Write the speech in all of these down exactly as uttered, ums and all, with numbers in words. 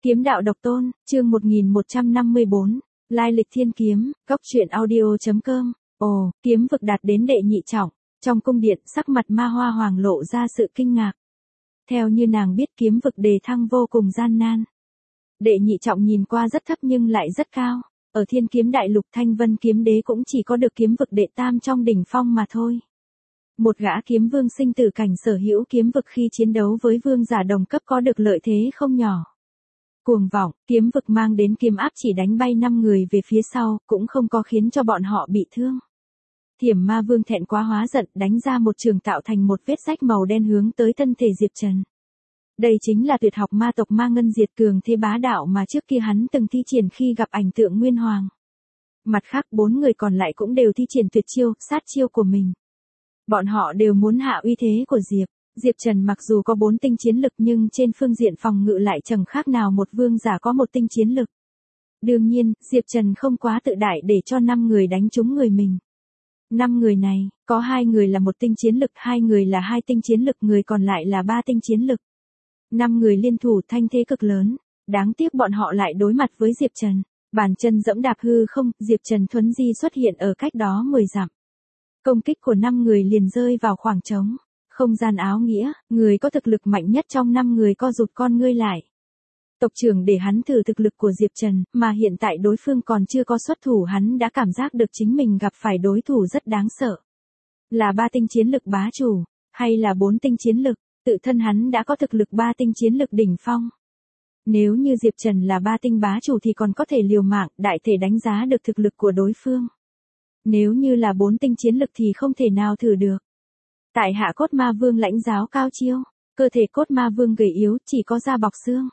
Kiếm đạo độc tôn, chương một nghìn một trăm năm mươi bốn, lai lịch thiên kiếm, góc truyện audio chấm com. Ồ, kiếm vực đạt đến đệ nhị trọng, trong cung điện sắc mặt Ma Hoa Hoàng lộ ra sự kinh ngạc. Theo như nàng biết kiếm vực đề thăng vô cùng gian nan. Đệ nhị trọng nhìn qua rất thấp nhưng lại rất cao, ở thiên kiếm đại lục Thanh Vân kiếm đế cũng chỉ có được kiếm vực đệ tam trong đỉnh phong mà thôi. Một gã kiếm vương sinh tử cảnh sở hữu kiếm vực khi chiến đấu với vương giả đồng cấp có được lợi thế không nhỏ. Cuồng vọng, kiếm vực mang đến kiếm áp chỉ đánh bay năm người về phía sau, cũng không có khiến cho bọn họ bị thương. Thiểm Ma Vương thẹn quá hóa giận, đánh ra một trường tạo thành một vết rách màu đen hướng tới thân thể Diệp Trần. Đây chính là tuyệt học ma tộc Ma Ngân Diệt Cường thế bá đạo mà trước kia hắn từng thi triển khi gặp ảnh tượng Nguyên Hoàng. Mặt khác bốn người còn lại cũng đều thi triển tuyệt chiêu, sát chiêu của mình. Bọn họ đều muốn hạ uy thế của Diệp. Diệp Trần mặc dù có bốn tinh chiến lực nhưng trên phương diện phòng ngự lại chẳng khác nào một vương giả có một tinh chiến lực. Đương nhiên, Diệp Trần không quá tự đại để cho năm người đánh trúng người mình. Năm người này, có hai người là một tinh chiến lực, hai người là hai tinh chiến lực, người còn lại là ba tinh chiến lực. Năm người liên thủ thanh thế cực lớn, đáng tiếc bọn họ lại đối mặt với Diệp Trần. Bàn chân dẫm đạp hư không, Diệp Trần thuấn di xuất hiện ở cách đó mười dặm. Công kích của năm người liền rơi vào khoảng trống. Không gian áo nghĩa, người có thực lực mạnh nhất trong năm người co rụt con ngươi lại. Tộc trưởng để hắn thử thực lực của Diệp Trần, mà hiện tại đối phương còn chưa có xuất thủ, hắn đã cảm giác được chính mình gặp phải đối thủ rất đáng sợ. Là ba tinh chiến lực bá chủ, hay là bốn tinh chiến lực, tự thân hắn đã có thực lực ba tinh chiến lực đỉnh phong. Nếu như Diệp Trần là ba tinh bá chủ thì còn có thể liều mạng, đại thể đánh giá được thực lực của đối phương. Nếu như là bốn tinh chiến lực thì không thể nào thử được. Tại hạ Cốt Ma Vương lãnh giáo cao chiêu, cơ thể Cốt Ma Vương gầy yếu, chỉ có da bọc xương.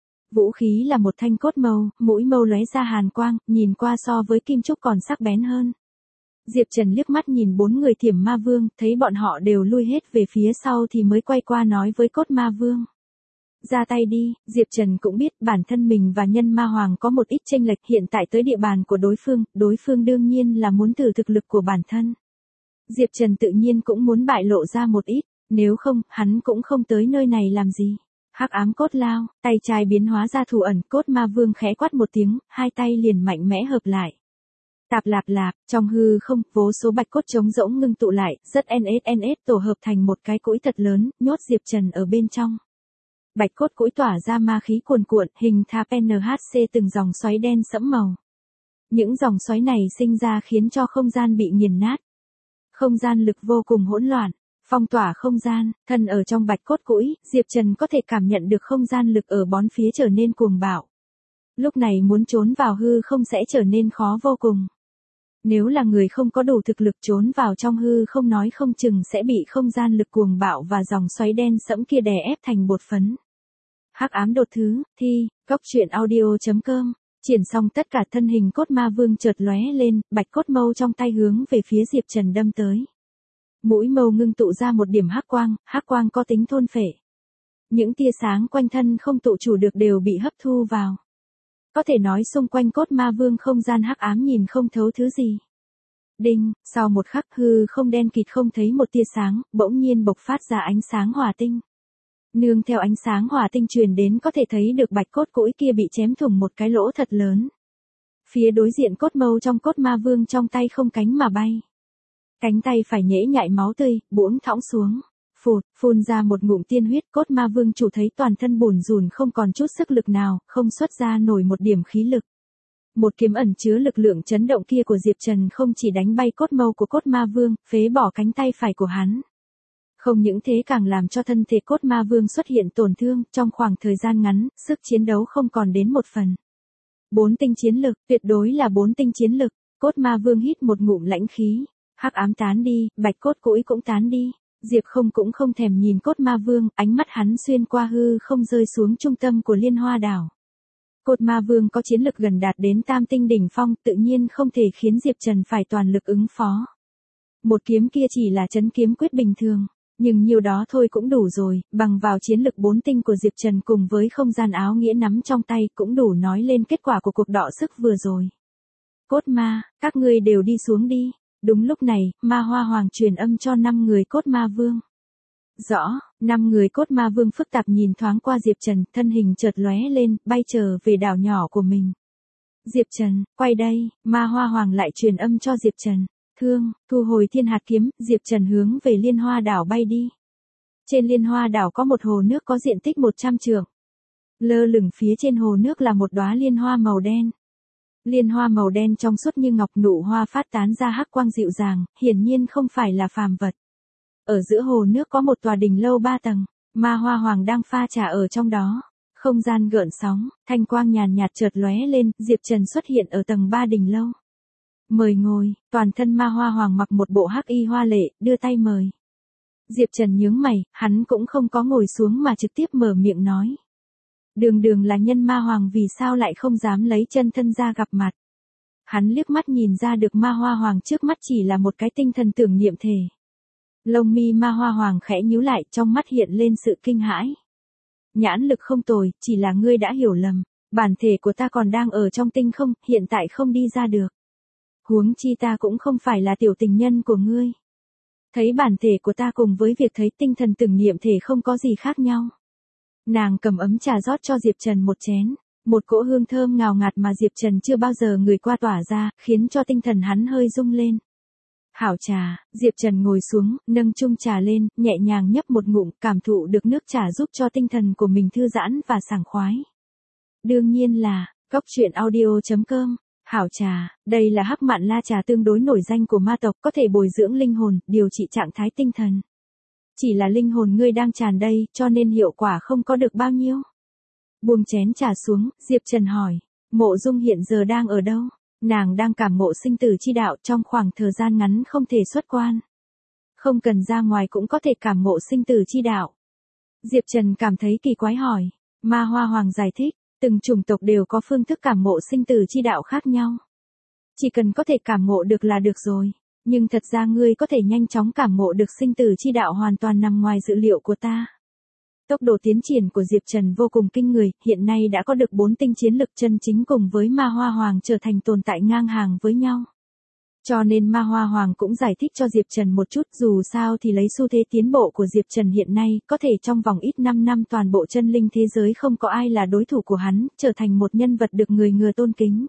Vũ khí là một thanh cốt mâu, mũi mâu lóe ra hàn quang, nhìn qua so với kim trúc còn sắc bén hơn. Diệp Trần liếc mắt nhìn bốn người Thiểm Ma Vương, thấy bọn họ đều lui hết về phía sau thì mới quay qua nói với Cốt Ma Vương. Ra tay đi. Diệp Trần cũng biết bản thân mình và Nhân Ma Hoàng có một ít chênh lệch, hiện tại tới địa bàn của đối phương, đối phương đương nhiên là muốn thử thực lực của bản thân. Diệp Trần tự nhiên cũng muốn bại lộ ra một ít, nếu không, hắn cũng không tới nơi này làm gì. Hắc ám cốt lao, tay trái biến hóa ra thủ ẩn, Cốt Ma Vương khẽ quát một tiếng, hai tay liền mạnh mẽ hợp lại. Tạp lạp lạp, trong hư không, vô số bạch cốt trống rỗng ngưng tụ lại, rất ns ns tổ hợp thành một cái cũi thật lớn, nhốt Diệp Trần ở bên trong. Bạch cốt cũi tỏa ra ma khí cuồn cuộn, hình tháp en hát xê từng dòng xoáy đen sẫm màu. Những dòng xoáy này sinh ra khiến cho không gian bị nghiền nát. Không gian lực vô cùng hỗn loạn, phong tỏa không gian, thân ở trong bạch cốt cũi, Diệp Trần có thể cảm nhận được không gian lực ở bốn phía trở nên cuồng bạo. Lúc này muốn trốn vào hư không sẽ trở nên khó vô cùng. Nếu là người không có đủ thực lực trốn vào trong hư không nói không chừng sẽ bị không gian lực cuồng bạo và dòng xoáy đen sẫm kia đè ép thành bột phấn. Hắc ám đột thứ, thi, góc truyện audio chấm com. Triển xong tất cả thân hình Cốt Ma Vương chợt lóe lên, bạch cốt mâu trong tay hướng về phía Diệp Trần đâm tới. Mũi mâu ngưng tụ ra một điểm hắc quang, hắc quang có tính thôn phệ. Những tia sáng quanh thân không tụ chủ được đều bị hấp thu vào. Có thể nói xung quanh Cốt Ma Vương không gian hắc ám nhìn không thấu thứ gì. Đinh, sau một khắc hư không đen kịt không thấy một tia sáng, bỗng nhiên bộc phát ra ánh sáng hỏa tinh. Nương theo ánh sáng hỏa tinh truyền đến có thể thấy được bạch cốt cũi kia bị chém thủng một cái lỗ thật lớn. Phía đối diện cốt mâu trong Cốt Ma Vương trong tay không cánh mà bay. Cánh tay phải nhễ nhại máu tươi, buỗng thõng xuống. Phụt, phun ra một ngụm tiên huyết, Cốt Ma Vương chủ thấy toàn thân bủn rủn không còn chút sức lực nào, không xuất ra nổi một điểm khí lực. Một kiếm ẩn chứa lực lượng chấn động kia của Diệp Trần không chỉ đánh bay cốt mâu của Cốt Ma Vương, phế bỏ cánh tay phải của hắn. Không những thế càng làm cho thân thể Cốt Ma Vương xuất hiện tổn thương, trong khoảng thời gian ngắn, sức chiến đấu không còn đến một phần. Bốn tinh chiến lực, tuyệt đối là bốn tinh chiến lực, Cốt Ma Vương hít một ngụm lãnh khí, hắc ám tán đi, bạch cốt cũi cũng tán đi, Diệp Không cũng không thèm nhìn Cốt Ma Vương, ánh mắt hắn xuyên qua hư không rơi xuống trung tâm của Liên Hoa đảo. Cốt Ma Vương có chiến lực gần đạt đến tam tinh đỉnh phong, tự nhiên không thể khiến Diệp Trần phải toàn lực ứng phó. Một kiếm kia chỉ là trấn kiếm quyết bình thường. Nhưng nhiều đó thôi cũng đủ rồi, bằng vào chiến lực bốn tinh của Diệp Trần cùng với không gian áo nghĩa nắm trong tay cũng đủ nói lên kết quả của cuộc đọ sức vừa rồi. Cốt Ma, các ngươi đều đi xuống đi. Đúng lúc này, Ma Hoa Hoàng truyền âm cho năm người Cốt Ma Vương. Rõ, năm người cốt ma vương phức tạp nhìn thoáng qua Diệp Trần, thân hình chợt lóe lên, bay trở về đảo nhỏ của mình. Diệp Trần, quay đây, Ma Hoa Hoàng lại truyền âm cho Diệp Trần. Thương, thu hồi thiên hạt kiếm, Diệp Trần hướng về Liên Hoa đảo bay đi. Trên Liên Hoa đảo có một hồ nước có diện tích một trăm trượng. Lơ lửng phía trên hồ nước là một đóa liên hoa màu đen. Liên hoa màu đen trong suốt như ngọc, nụ hoa phát tán ra hắc quang dịu dàng, hiển nhiên không phải là phàm vật. Ở giữa hồ nước có một tòa đình lâu ba tầng, Ma Hoa Hoàng đang pha trà ở trong đó. Không gian gợn sóng, thanh quang nhàn nhạt chợt lóe lên, Diệp Trần xuất hiện ở tầng ba đình lâu. Mời ngồi, toàn thân Ma Hoa Hoàng mặc một bộ hắc y hoa lệ, đưa tay mời. Diệp Trần nhướng mày, hắn cũng không có ngồi xuống mà trực tiếp mở miệng nói. Đường đường là nhân Ma Hoàng vì sao lại không dám lấy chân thân ra gặp mặt. Hắn liếc mắt nhìn ra được Ma Hoa Hoàng trước mắt chỉ là một cái tinh thần tưởng niệm thể. Lông mi Ma Hoa Hoàng khẽ nhíu lại, trong mắt hiện lên sự kinh hãi. Nhãn lực không tồi, chỉ là ngươi đã hiểu lầm, bản thể của ta còn đang ở trong tinh không, hiện tại không đi ra được. Huống chi ta cũng không phải là tiểu tình nhân của ngươi. Thấy bản thể của ta cùng với việc thấy tinh thần tưởng niệm thể không có gì khác nhau. Nàng cầm ấm trà rót cho Diệp Trần một chén, một cỗ hương thơm ngào ngạt mà Diệp Trần chưa bao giờ ngửi qua tỏa ra, khiến cho tinh thần hắn hơi rung lên. Hảo trà, Diệp Trần ngồi xuống, nâng chung trà lên, nhẹ nhàng nhấp một ngụm, cảm thụ được nước trà giúp cho tinh thần của mình thư giãn và sảng khoái. Đương nhiên là, góc truyện audio chấm com. Hảo trà, đây là hắc mạn la trà tương đối nổi danh của ma tộc, có thể bồi dưỡng linh hồn, điều trị trạng thái tinh thần. Chỉ là linh hồn ngươi đang tràn đầy, cho nên hiệu quả không có được bao nhiêu. Buông chén trà xuống, Diệp Trần hỏi, Mộ Dung hiện giờ đang ở đâu? Nàng đang cảm ngộ sinh tử chi đạo, trong khoảng thời gian ngắn không thể xuất quan. Không cần ra ngoài cũng có thể cảm ngộ sinh tử chi đạo. Diệp Trần cảm thấy kỳ quái hỏi. Ma Hoa Hoàng giải thích, từng chủng tộc đều có phương thức cảm ngộ sinh tử chi đạo khác nhau. Chỉ cần có thể cảm ngộ được là được rồi. Nhưng thật ra ngươi có thể nhanh chóng cảm ngộ được sinh tử chi đạo hoàn toàn nằm ngoài dự liệu của ta. Tốc độ tiến triển của Diệp Trần vô cùng kinh người, hiện nay đã có được bốn tinh chiến lực chân chính cùng với Ma Hoa Hoàng trở thành tồn tại ngang hàng với nhau. Cho nên Ma Hoa Hoàng cũng giải thích cho Diệp Trần một chút, dù sao thì lấy xu thế tiến bộ của Diệp Trần hiện nay, có thể trong vòng ít năm năm toàn bộ chân linh thế giới không có ai là đối thủ của hắn, trở thành một nhân vật được người ngừa tôn kính.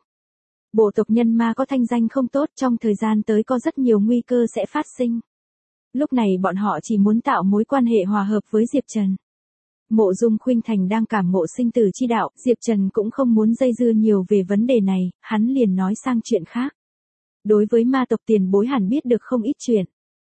Bộ tộc nhân ma có thanh danh không tốt, trong thời gian tới có rất nhiều nguy cơ sẽ phát sinh. Lúc này bọn họ chỉ muốn tạo mối quan hệ hòa hợp với Diệp Trần. Mộ Dung Khuynh Thành đang cảm ngộ sinh tử chi đạo, Diệp Trần cũng không muốn dây dưa nhiều về vấn đề này, hắn liền nói sang chuyện khác. Đối với ma tộc tiền bối hẳn biết được không ít chuyện.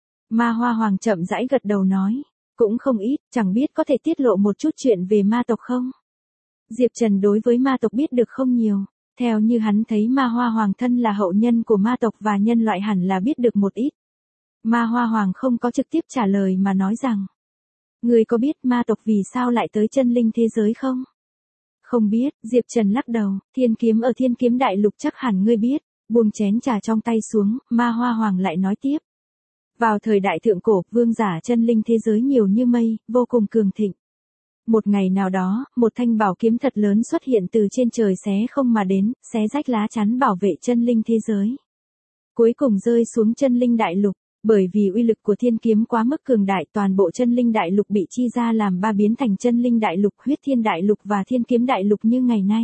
Ma Hoa Hoàng chậm rãi gật đầu nói, cũng không ít, chẳng biết có thể tiết lộ một chút chuyện về ma tộc không? Diệp Trần đối với ma tộc biết được không nhiều, theo như hắn thấy Ma Hoa Hoàng thân là hậu nhân của ma tộc và nhân loại hẳn là biết được một ít. Ma Hoa Hoàng không có trực tiếp trả lời mà nói rằng, người có biết ma tộc vì sao lại tới chân linh thế giới không? Không biết, Diệp Trần lắc đầu, thiên kiếm ở thiên kiếm đại lục chắc hẳn ngươi biết. Buông chén trà trong tay xuống, Ma Hoa Hoàng lại nói tiếp. Vào thời đại thượng cổ, vương giả chân linh thế giới nhiều như mây, vô cùng cường thịnh. Một ngày nào đó, một thanh bảo kiếm thật lớn xuất hiện từ trên trời xé không mà đến, xé rách lá chắn bảo vệ chân linh thế giới. Cuối cùng rơi xuống chân linh đại lục, bởi vì uy lực của thiên kiếm quá mức cường đại, toàn bộ chân linh đại lục bị chi ra làm ba biến thành chân linh đại lục, huyết thiên đại lục và thiên kiếm đại lục như ngày nay.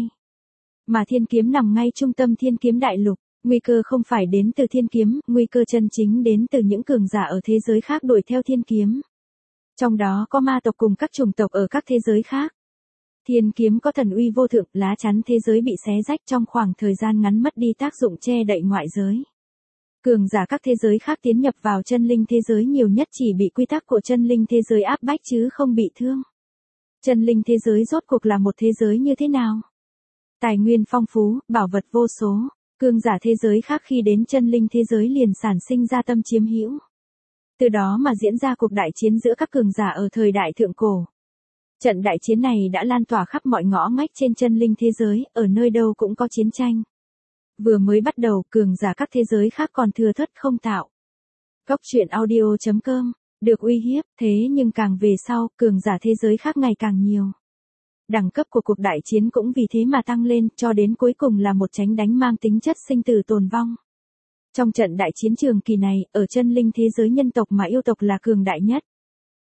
Mà thiên kiếm nằm ngay trung tâm thiên kiếm đại lục. Nguy cơ không phải đến từ thiên kiếm, nguy cơ chân chính đến từ những cường giả ở thế giới khác đuổi theo thiên kiếm. Trong đó có ma tộc cùng các chủng tộc ở các thế giới khác. Thiên kiếm có thần uy vô thượng, lá chắn thế giới bị xé rách trong khoảng thời gian ngắn mất đi tác dụng che đậy ngoại giới. Cường giả các thế giới khác tiến nhập vào chân linh thế giới nhiều nhất chỉ bị quy tắc của chân linh thế giới áp bách chứ không bị thương. Chân linh thế giới rốt cuộc là một thế giới như thế nào? Tài nguyên phong phú, bảo vật vô số. Cường giả thế giới khác khi đến chân linh thế giới liền sản sinh ra tâm chiếm hữu. Từ đó mà diễn ra cuộc đại chiến giữa các cường giả ở thời đại thượng cổ. Trận đại chiến này đã lan tỏa khắp mọi ngõ ngách trên chân linh thế giới, ở nơi đâu cũng có chiến tranh. Vừa mới bắt đầu, cường giả các thế giới khác còn thừa thớt không tạo. Góc truyện audio chấm com, được uy hiếp, thế nhưng càng về sau, cường giả thế giới khác ngày càng nhiều. Đẳng cấp của cuộc đại chiến cũng vì thế mà tăng lên, cho đến cuối cùng là một chánh đánh mang tính chất sinh tử tồn vong. Trong trận đại chiến trường kỳ này, ở chân linh thế giới nhân tộc mà yêu tộc là cường đại nhất.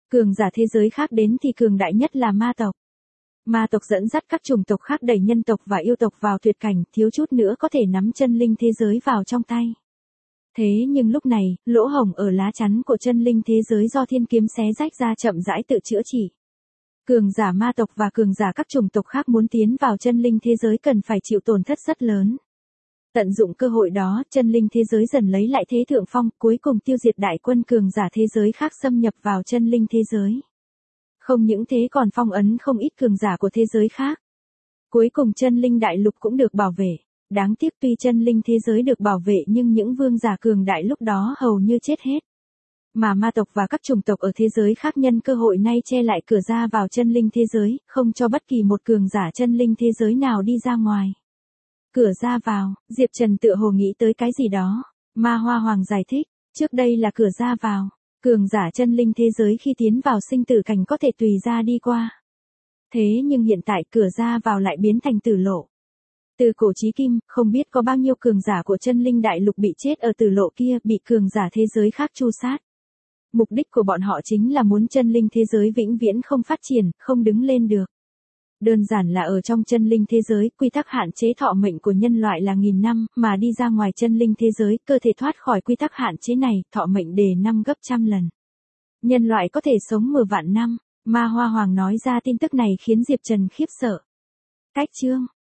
Cường giả thế giới khác đến thì cường đại nhất là ma tộc. Ma tộc dẫn dắt các chủng tộc khác đẩy nhân tộc và yêu tộc vào tuyệt cảnh, thiếu chút nữa có thể nắm chân linh thế giới vào trong tay. Thế nhưng lúc này, lỗ hổng ở lá chắn của chân linh thế giới do thiên kiếm xé rách ra chậm rãi tự chữa trị. Cường giả ma tộc và cường giả các chủng tộc khác muốn tiến vào chân linh thế giới cần phải chịu tổn thất rất lớn. Tận dụng cơ hội đó, chân linh thế giới dần lấy lại thế thượng phong, cuối cùng tiêu diệt đại quân cường giả thế giới khác xâm nhập vào chân linh thế giới. Không những thế còn phong ấn không ít cường giả của thế giới khác. Cuối cùng chân linh đại lục cũng được bảo vệ. Đáng tiếc tuy chân linh thế giới được bảo vệ nhưng những vương giả cường đại lúc đó hầu như chết hết. Mà ma tộc và các chủng tộc ở thế giới khác nhân cơ hội nay che lại cửa ra vào chân linh thế giới, không cho bất kỳ một cường giả chân linh thế giới nào đi ra ngoài. Cửa ra vào, Diệp Trần tựa hồ nghĩ tới cái gì đó. Ma Hoa Hoàng giải thích, trước đây là cửa ra vào. Cường giả chân linh thế giới khi tiến vào sinh tử cảnh có thể tùy ra đi qua. Thế nhưng hiện tại cửa ra vào lại biến thành tử lộ. Từ cổ chí kim, không biết có bao nhiêu cường giả của chân linh đại lục bị chết ở tử lộ kia, bị cường giả thế giới khác tru sát. Mục đích của bọn họ chính là muốn chân linh thế giới vĩnh viễn không phát triển, không đứng lên được. Đơn giản là ở trong chân linh thế giới, quy tắc hạn chế thọ mệnh của nhân loại là nghìn năm, mà đi ra ngoài chân linh thế giới, cơ thể thoát khỏi quy tắc hạn chế này, thọ mệnh đề năm gấp trăm lần. Nhân loại có thể sống mười vạn năm. Ma Hoa Hoàng nói ra tin tức này khiến Diệp Trần khiếp sợ. Cách chương